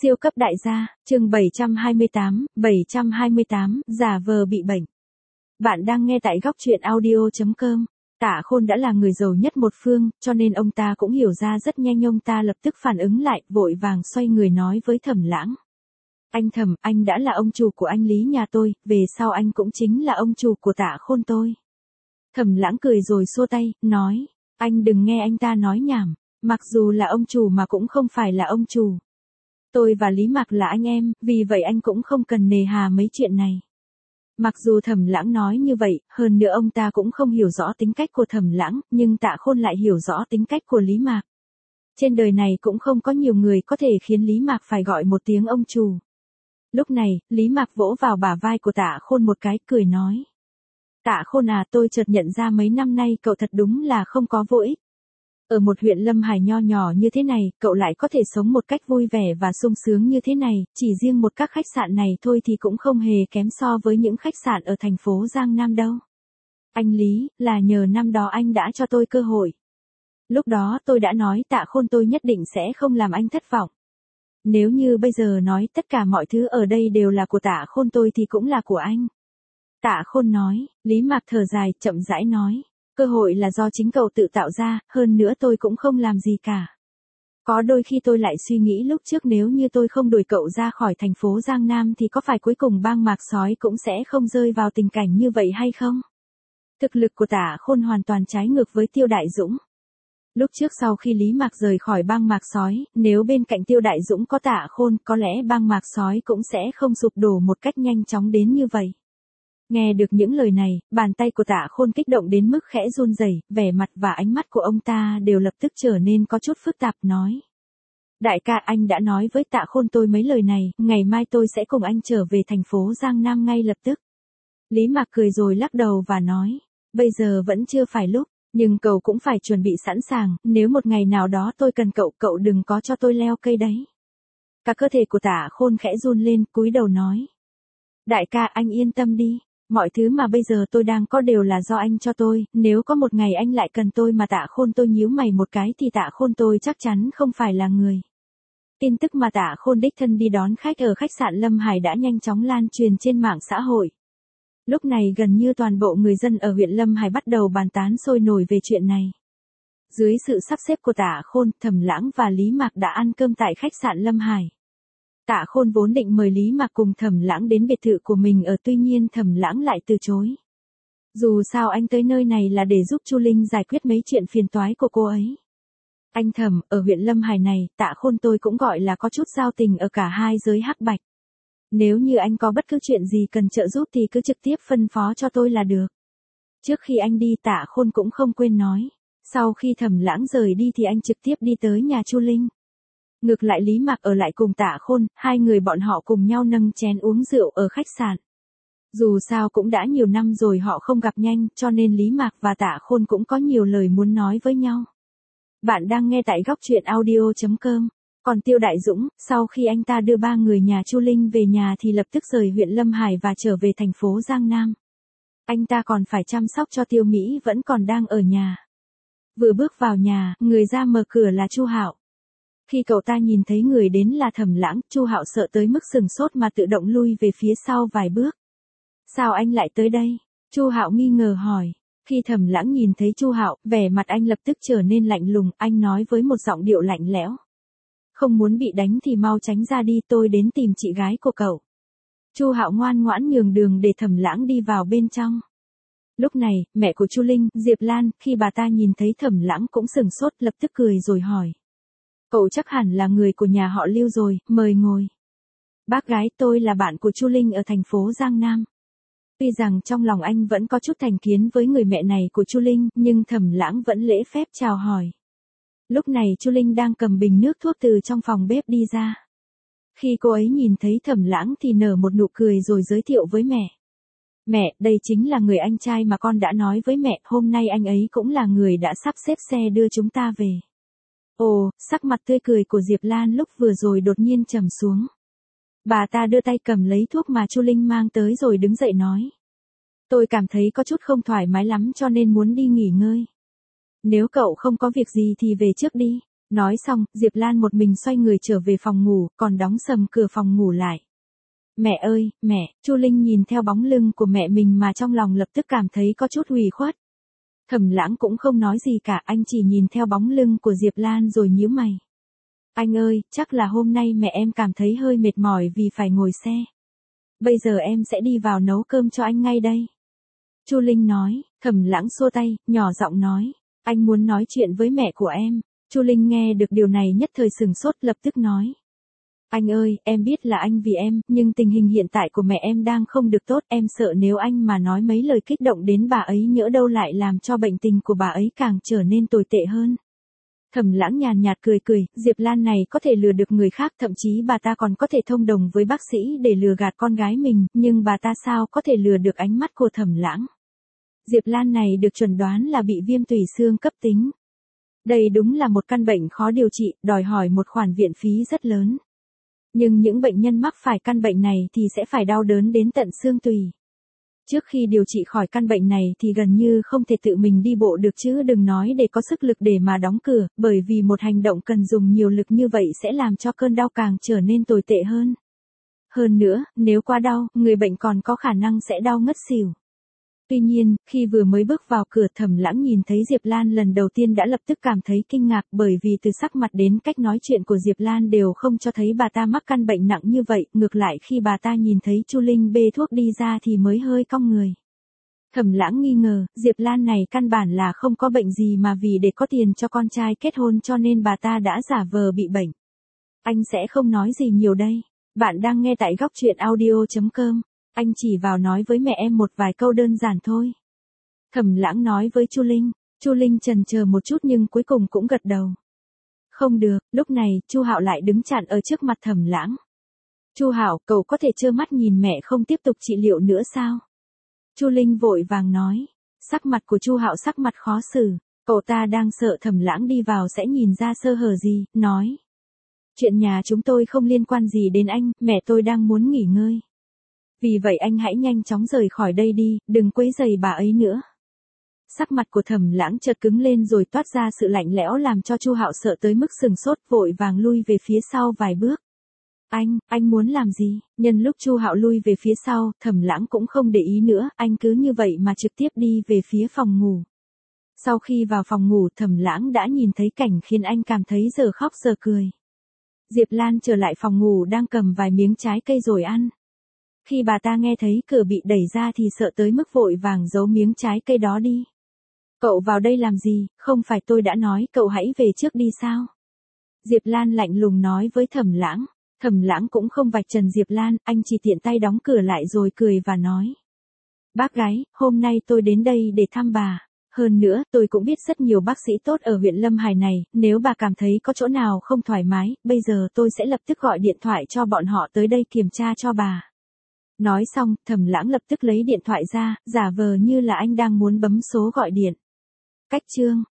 Siêu cấp đại gia, chương 728, giả vờ bị bệnh. Bạn đang nghe tại góc truyện audio.com. Tạ Khôn đã là người giàu nhất một phương, cho nên ông ta cũng hiểu ra rất nhanh, ông ta lập tức phản ứng lại, vội vàng xoay người nói với Thẩm Lãng. Anh Thẩm, anh đã là ông chủ của anh Lý nhà tôi, về sau anh cũng chính là ông chủ của Tạ Khôn tôi. Thẩm Lãng cười rồi xua tay, nói, anh đừng nghe anh ta nói nhảm, mặc dù là ông chủ mà cũng không phải là ông chủ. Tôi và Lý Mạc là anh em, vì vậy anh cũng không cần nề hà mấy chuyện này. Mặc dù Thẩm Lãng nói như vậy, hơn nữa ông ta cũng không hiểu rõ tính cách của Thẩm Lãng, nhưng Tạ Khôn lại hiểu rõ tính cách của Lý Mạc. Trên đời này cũng không có nhiều người có thể khiến Lý Mạc phải gọi một tiếng ông chủ. Lúc này, Lý Mạc vỗ vào bả vai của Tạ Khôn một cái, cười nói. Tạ Khôn à, tôi chợt nhận ra mấy năm nay cậu thật đúng là không có vô ích. Ở một huyện Lâm Hải nho nhỏ như thế này, cậu lại có thể sống một cách vui vẻ và sung sướng như thế này, chỉ riêng một các khách sạn này thôi thì cũng không hề kém so với những khách sạn ở thành phố Giang Nam đâu. Anh Lý, là nhờ năm đó anh đã cho tôi cơ hội. Lúc đó tôi đã nói Tạ Khôn tôi nhất định sẽ không làm anh thất vọng. Nếu như bây giờ nói tất cả mọi thứ ở đây đều là của Tạ Khôn tôi thì cũng là của anh. Tạ Khôn nói, Lý Mạc thở dài, chậm rãi nói. Cơ hội là do chính cậu tự tạo ra, hơn nữa tôi cũng không làm gì cả. Có đôi khi tôi lại suy nghĩ lúc trước nếu như tôi không đuổi cậu ra khỏi thành phố Giang Nam thì có phải cuối cùng bang Mạc Sói cũng sẽ không rơi vào tình cảnh như vậy hay không? Thực lực của Tạ Khôn hoàn toàn trái ngược với Tiêu Đại Dũng. Lúc trước sau khi Lý Mạc rời khỏi bang Mạc Sói, nếu bên cạnh Tiêu Đại Dũng có Tạ Khôn, có lẽ bang Mạc Sói cũng sẽ không sụp đổ một cách nhanh chóng đến như vậy. Nghe được những lời này, bàn tay của Tạ Khôn kích động đến mức khẽ run rẩy, vẻ mặt và ánh mắt của ông ta đều lập tức trở nên có chút phức tạp, nói. Đại ca, anh đã nói với Tạ Khôn tôi mấy lời này, ngày mai tôi sẽ cùng anh trở về thành phố Giang Nam ngay lập tức. Lý Mạc cười rồi lắc đầu và nói, bây giờ vẫn chưa phải lúc, nhưng cậu cũng phải chuẩn bị sẵn sàng, nếu một ngày nào đó tôi cần cậu, cậu đừng có cho tôi leo cây đấy. Cả cơ thể của Tạ Khôn khẽ run lên, cúi đầu nói. Đại ca, anh yên tâm đi. Mọi thứ mà bây giờ tôi đang có đều là do anh cho tôi, nếu có một ngày anh lại cần tôi mà Tạ Khôn tôi nhíu mày một cái thì Tạ Khôn tôi chắc chắn không phải là người. Tin tức mà Tạ Khôn đích thân đi đón khách ở khách sạn Lâm Hải đã nhanh chóng lan truyền trên mạng xã hội. Lúc này gần như toàn bộ người dân ở huyện Lâm Hải bắt đầu bàn tán sôi nổi về chuyện này. Dưới sự sắp xếp của Tạ Khôn, Thẩm Lãng và Lý Mạc đã ăn cơm tại khách sạn Lâm Hải. Tạ Khôn vốn định mời Lý Mạc cùng Thẩm Lãng đến biệt thự của mình ở, tuy nhiên Thẩm Lãng lại từ chối. Dù sao anh tới nơi này là để giúp Chu Linh giải quyết mấy chuyện phiền toái của cô ấy. Anh Thẩm, ở huyện Lâm Hải này, Tạ Khôn tôi cũng gọi là có chút giao tình ở cả hai giới hắc bạch. Nếu như anh có bất cứ chuyện gì cần trợ giúp thì cứ trực tiếp phân phó cho tôi là được. Trước khi anh đi, Tạ Khôn cũng không quên nói. Sau khi Thẩm Lãng rời đi thì anh trực tiếp đi tới nhà Chu Linh. Ngược lại Lý Mạc ở lại cùng Tạ Khôn, hai người bọn họ cùng nhau nâng chén uống rượu ở khách sạn. Dù sao cũng đã nhiều năm rồi họ không gặp nhanh, cho nên Lý Mạc và Tạ Khôn cũng có nhiều lời muốn nói với nhau. Bạn đang nghe tại góc truyện audio.com. Còn Tiêu Đại Dũng, sau khi anh ta đưa ba người nhà Chu Linh về nhà thì lập tức rời huyện Lâm Hải và trở về thành phố Giang Nam. Anh ta còn phải chăm sóc cho Tiêu Mỹ vẫn còn đang ở nhà. Vừa bước vào nhà, người ra mở cửa là Chu Hạo. Khi cậu ta nhìn thấy người đến là Thẩm Lãng, Chu Hạo sợ tới mức sừng sốt mà tự động lui về phía sau vài bước. Sao anh lại tới đây? Chu Hạo nghi ngờ hỏi. Khi Thẩm Lãng nhìn thấy Chu Hạo, vẻ mặt anh lập tức trở nên lạnh lùng, anh nói với một giọng điệu lạnh lẽo. Không muốn bị đánh thì mau tránh ra đi, tôi đến tìm chị gái của cậu. Chu Hạo ngoan ngoãn nhường đường để Thẩm Lãng đi vào bên trong. Lúc này, mẹ của Chu Linh, Diệp Lan, khi bà ta nhìn thấy Thẩm Lãng cũng sừng sốt, lập tức cười rồi hỏi. Cậu chắc hẳn là người của nhà họ Lưu rồi, mời ngồi. Bác gái, tôi là bạn của Chu Linh ở thành phố Giang Nam. Tuy rằng trong lòng anh vẫn có chút thành kiến với người mẹ này của Chu Linh, nhưng Thẩm Lãng vẫn lễ phép chào hỏi. Lúc này Chu Linh đang cầm bình nước thuốc từ trong phòng bếp đi ra. Khi cô ấy nhìn thấy Thẩm Lãng thì nở một nụ cười rồi giới thiệu với mẹ. Mẹ, đây chính là người anh trai mà con đã nói với mẹ, hôm nay anh ấy cũng là người đã sắp xếp xe đưa chúng ta về. Ồ, sắc mặt tươi cười của Diệp Lan lúc vừa rồi đột nhiên trầm xuống. Bà ta đưa tay cầm lấy thuốc mà Chu Linh mang tới rồi đứng dậy nói. Tôi cảm thấy có chút không thoải mái lắm cho nên muốn đi nghỉ ngơi. Nếu cậu không có việc gì thì về trước đi. Nói xong, Diệp Lan một mình xoay người trở về phòng ngủ, còn đóng sầm cửa phòng ngủ lại. Mẹ ơi, mẹ, Chu Linh nhìn theo bóng lưng của mẹ mình mà trong lòng lập tức cảm thấy có chút ủy khuất. Thẩm Lãng cũng không nói gì cả, anh chỉ nhìn theo bóng lưng của Diệp Lan rồi nhíu mày. Anh ơi, chắc là hôm nay mẹ em cảm thấy hơi mệt mỏi vì phải ngồi xe. Bây giờ em sẽ đi vào nấu cơm cho anh ngay đây. Chu Linh nói. Thẩm Lãng xua tay, nhỏ giọng nói. Anh muốn nói chuyện với mẹ của em. Chu Linh nghe được điều này nhất thời sửng sốt, lập tức nói. Anh ơi, em biết là anh vì em, nhưng tình hình hiện tại của mẹ em đang không được tốt, em sợ nếu anh mà nói mấy lời kích động đến bà ấy nhỡ đâu lại làm cho bệnh tình của bà ấy càng trở nên tồi tệ hơn. Thẩm Lãng nhàn nhạt cười cười, Diệp Lan này có thể lừa được người khác, thậm chí bà ta còn có thể thông đồng với bác sĩ để lừa gạt con gái mình, nhưng bà ta sao có thể lừa được ánh mắt của Thẩm Lãng. Diệp Lan này được chuẩn đoán là bị viêm tủy xương cấp tính. Đây đúng là một căn bệnh khó điều trị, đòi hỏi một khoản viện phí rất lớn. Nhưng những bệnh nhân mắc phải căn bệnh này thì sẽ phải đau đớn đến tận xương tủy. Trước khi điều trị khỏi căn bệnh này thì gần như không thể tự mình đi bộ được, chứ đừng nói để có sức lực để mà đóng cửa, bởi vì một hành động cần dùng nhiều lực như vậy sẽ làm cho cơn đau càng trở nên tồi tệ hơn. Hơn nữa, nếu quá đau, người bệnh còn có khả năng sẽ đau ngất xỉu. Tuy nhiên, khi vừa mới bước vào cửa, Thẩm Lãng nhìn thấy Diệp Lan lần đầu tiên đã lập tức cảm thấy kinh ngạc, bởi vì từ sắc mặt đến cách nói chuyện của Diệp Lan đều không cho thấy bà ta mắc căn bệnh nặng như vậy, ngược lại khi bà ta nhìn thấy Chu Linh bê thuốc đi ra thì mới hơi cong người. Thẩm Lãng nghi ngờ, Diệp Lan này căn bản là không có bệnh gì mà vì để có tiền cho con trai kết hôn cho nên bà ta đã giả vờ bị bệnh. Anh sẽ không nói gì nhiều đây. Bạn đang nghe tại góc truyện audio.com. Anh chỉ vào nói với mẹ em một vài câu đơn giản thôi. Thẩm Lãng nói với Chu Linh. Chu Linh chần chờ một chút nhưng cuối cùng cũng gật đầu. Không được, lúc này, Chu Hạo lại đứng chặn ở trước mặt Thẩm Lãng. Chu Hạo, cậu có thể trơ mắt nhìn mẹ không tiếp tục trị liệu nữa sao? Chu Linh vội vàng nói. Sắc mặt của Chu Hạo sắc mặt khó xử. Cậu ta đang sợ Thẩm Lãng đi vào sẽ nhìn ra sơ hở gì, nói. Chuyện nhà chúng tôi không liên quan gì đến anh, mẹ tôi đang muốn nghỉ ngơi. Vì vậy anh hãy nhanh chóng rời khỏi đây đi, đừng quấy rầy bà ấy nữa. Sắc mặt của Thẩm Lãng chợt cứng lên rồi toát ra sự lạnh lẽo làm cho Chu Hạo sợ tới mức sừng sốt, vội vàng lui về phía sau vài bước. Anh muốn làm gì? Nhân lúc Chu Hạo lui về phía sau, Thẩm Lãng cũng không để ý nữa, anh cứ như vậy mà trực tiếp đi về phía phòng ngủ. Sau khi vào phòng ngủ, Thẩm Lãng đã nhìn thấy cảnh khiến anh cảm thấy giờ khóc giờ cười. Diệp Lan trở lại phòng ngủ đang cầm vài miếng trái cây rồi ăn. Khi bà ta nghe thấy cửa bị đẩy ra thì sợ tới mức vội vàng giấu miếng trái cây đó đi. Cậu vào đây làm gì, không phải tôi đã nói cậu hãy về trước đi sao? Diệp Lan lạnh lùng nói với Thẩm Lãng. Thẩm Lãng cũng không vạch trần Diệp Lan, anh chỉ tiện tay đóng cửa lại rồi cười và nói. Bác gái, hôm nay tôi đến đây để thăm bà. Hơn nữa, tôi cũng biết rất nhiều bác sĩ tốt ở huyện Lâm Hải này, nếu bà cảm thấy có chỗ nào không thoải mái, bây giờ tôi sẽ lập tức gọi điện thoại cho bọn họ tới đây kiểm tra cho bà. Nói xong, Thẩm Lãng lập tức lấy điện thoại ra, giả vờ như là anh đang muốn bấm số gọi điện. Cách chương